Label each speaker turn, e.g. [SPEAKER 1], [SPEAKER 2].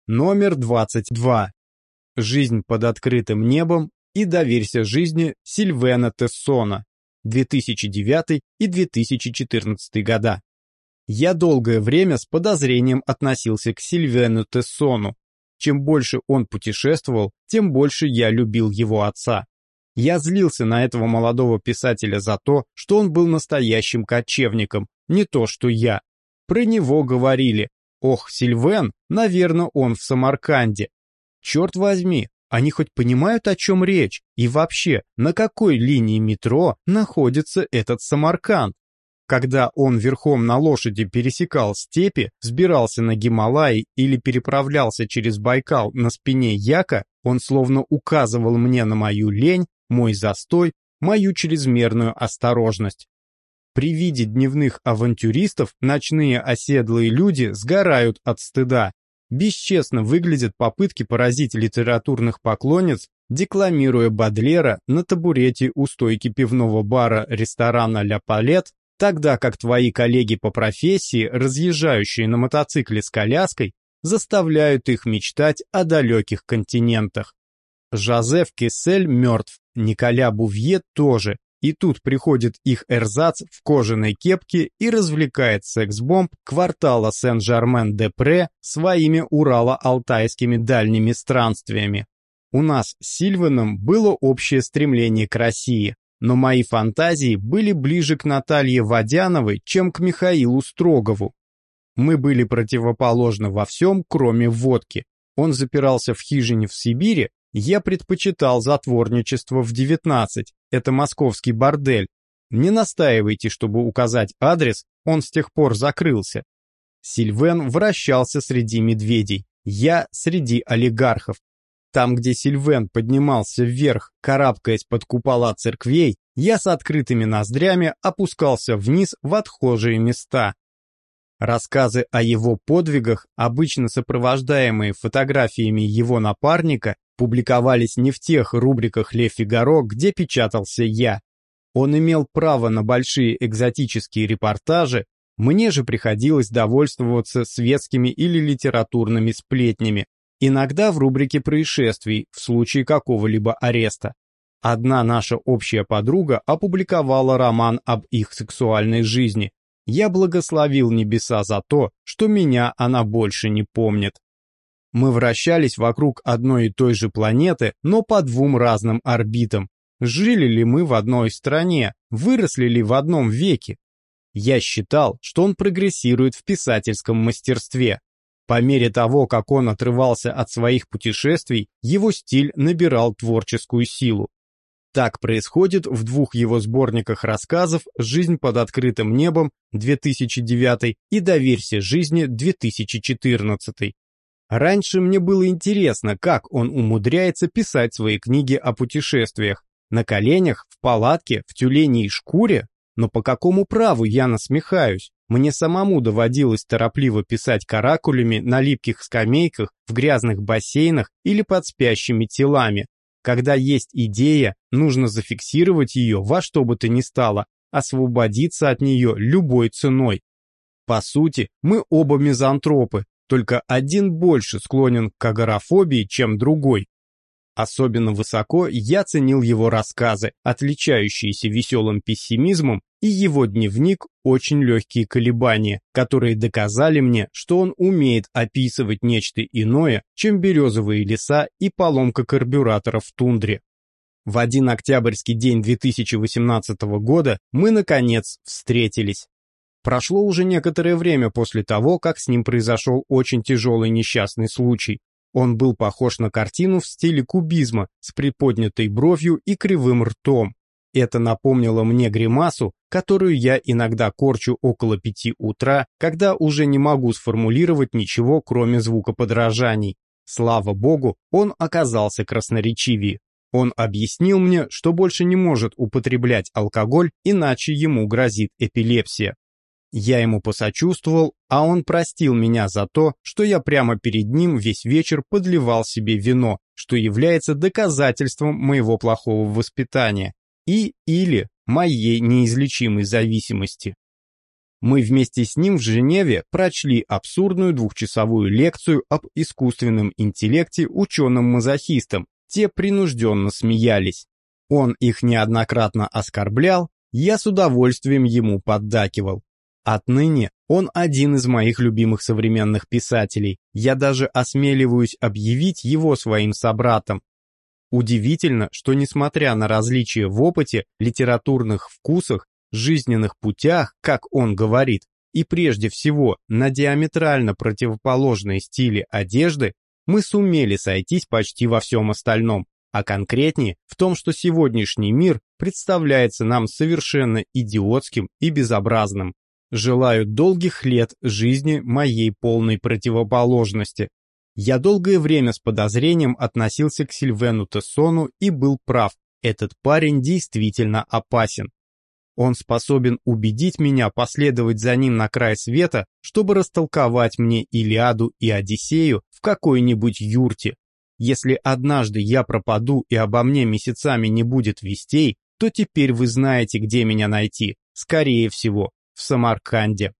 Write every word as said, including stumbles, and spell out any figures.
[SPEAKER 1] Номер двадцать два. Жизнь под открытым небом и доверься жизни Сильвена Тессона. две тысячи девятый и две тысячи четырнадцатый года. Я долгое время с подозрением относился к Сильвену Тессону. Чем больше он путешествовал, тем больше я любил его отца. Я злился на этого молодого писателя за то, что он был настоящим кочевником, не то что я. Про него говорили: «Ох, Сильвен, наверное, он в Самарканде». Черт возьми, они хоть понимают, о чем речь? И вообще, на какой линии метро находится этот Самарканд? Когда он верхом на лошади пересекал степи, взбирался на Гималаи или переправлялся через Байкал на спине яка, он словно указывал мне на мою лень, мой застой, мою чрезмерную осторожность. При виде дневных авантюристов ночные оседлые люди сгорают от стыда. Бесчестно выглядят попытки поразить литературных поклонниц, декламируя Бодлера на табурете у стойки пивного бара ресторана «Ля Палет», тогда как твои коллеги по профессии, разъезжающие на мотоцикле с коляской, заставляют их мечтать о далеких континентах. Жозеф Кессель мертв, Николя Бувье тоже, и тут приходит их эрзац в кожаной кепке и развлекает секс-бомб квартала Сен-Жермен-де-Пре своими урало-алтайскими дальними странствиями. У нас с Сильвеном было общее стремление к России, но мои фантазии были ближе к Наталье Водяновой, чем к Михаилу Строгову. Мы были противоположны во всем, кроме водки. Он запирался в хижине в Сибири, я предпочитал затворничество в девятнадцать, это московский бордель. Не настаивайте, чтобы указать адрес, он с тех пор закрылся. Сильвен вращался среди медведей, я среди олигархов. Там, где Сильвен поднимался вверх, карабкаясь под купола церквей, я с открытыми ноздрями опускался вниз в отхожие места. Рассказы о его подвигах, обычно сопровождаемые фотографиями его напарника, публиковались не в тех рубриках «Ле Фигаро», где печатался я. Он имел право на большие экзотические репортажи, мне же приходилось довольствоваться светскими или литературными сплетнями, иногда в рубрике происшествий в случае какого-либо ареста. Одна наша общая подруга опубликовала роман об их сексуальной жизни. Я благословил небеса за то, что меня она больше не помнит. Мы вращались вокруг одной и той же планеты, но по двум разным орбитам. Жили ли мы в одной стране, выросли ли в одном веке? Я считал, что он прогрессирует в писательском мастерстве. По мере того, как он отрывался от своих путешествий, его стиль набирал творческую силу. Так происходит в двух его сборниках рассказов «Жизнь под открытым небом» две тысячи девятый и «Доверься жизни» две тысячи четырнадцатый. Раньше мне было интересно, как он умудряется писать свои книги о путешествиях. На коленях, в палатке, в тюленей шкуре? Но по какому праву я насмехаюсь? Мне самому доводилось торопливо писать каракулями на липких скамейках, в грязных бассейнах или под спящими телами. Когда есть идея, нужно зафиксировать ее во что бы то ни стало, освободиться от нее любой ценой. По сути, мы оба мизантропы, только один больше склонен к агорафобии, чем другой. Особенно высоко я ценил его рассказы, отличающиеся веселым пессимизмом, и его дневник «Очень легкие колебания», которые доказали мне, что он умеет описывать нечто иное, чем березовые леса и поломка карбюратора в тундре. В один октябрьский день две тысячи восемнадцатого года мы, наконец, встретились. Прошло уже некоторое время после того, как с ним произошел очень тяжелый несчастный случай. Он был похож на картину в стиле кубизма с приподнятой бровью и кривым ртом. Это напомнило мне гримасу, которую я иногда корчу около пяти утра, когда уже не могу сформулировать ничего, кроме звукоподражаний. Слава богу, он оказался красноречивее. Он объяснил мне, что больше не может употреблять алкоголь, иначе ему грозит эпилепсия. Я ему посочувствовал, а он простил меня за то, что я прямо перед ним весь вечер подливал себе вино, что является доказательством моего плохого воспитания и или моей неизлечимой зависимости. Мы вместе с ним в Женеве прочли абсурдную двухчасовую лекцию об искусственном интеллекте ученым-мазохистам, те принужденно смеялись. Он их неоднократно оскорблял, я с удовольствием ему поддакивал. Отныне он один из моих любимых современных писателей, я даже осмеливаюсь объявить его своим собратом. Удивительно, что несмотря на различия в опыте, литературных вкусах, жизненных путях, как он говорит, и прежде всего на диаметрально противоположные стили одежды, мы сумели сойтись почти во всем остальном, а конкретнее в том, что сегодняшний мир представляется нам совершенно идиотским и безобразным. Желаю долгих лет жизни моей полной противоположности. Я долгое время с подозрением относился к Сильвену Тессону и был прав, этот парень действительно опасен. Он способен убедить меня последовать за ним на край света, чтобы растолковать мне Илиаду и Одиссею в какой-нибудь юрте. Если однажды я пропаду и обо мне месяцами не будет вестей, то теперь вы знаете, где меня найти, скорее всего, в Самарканде.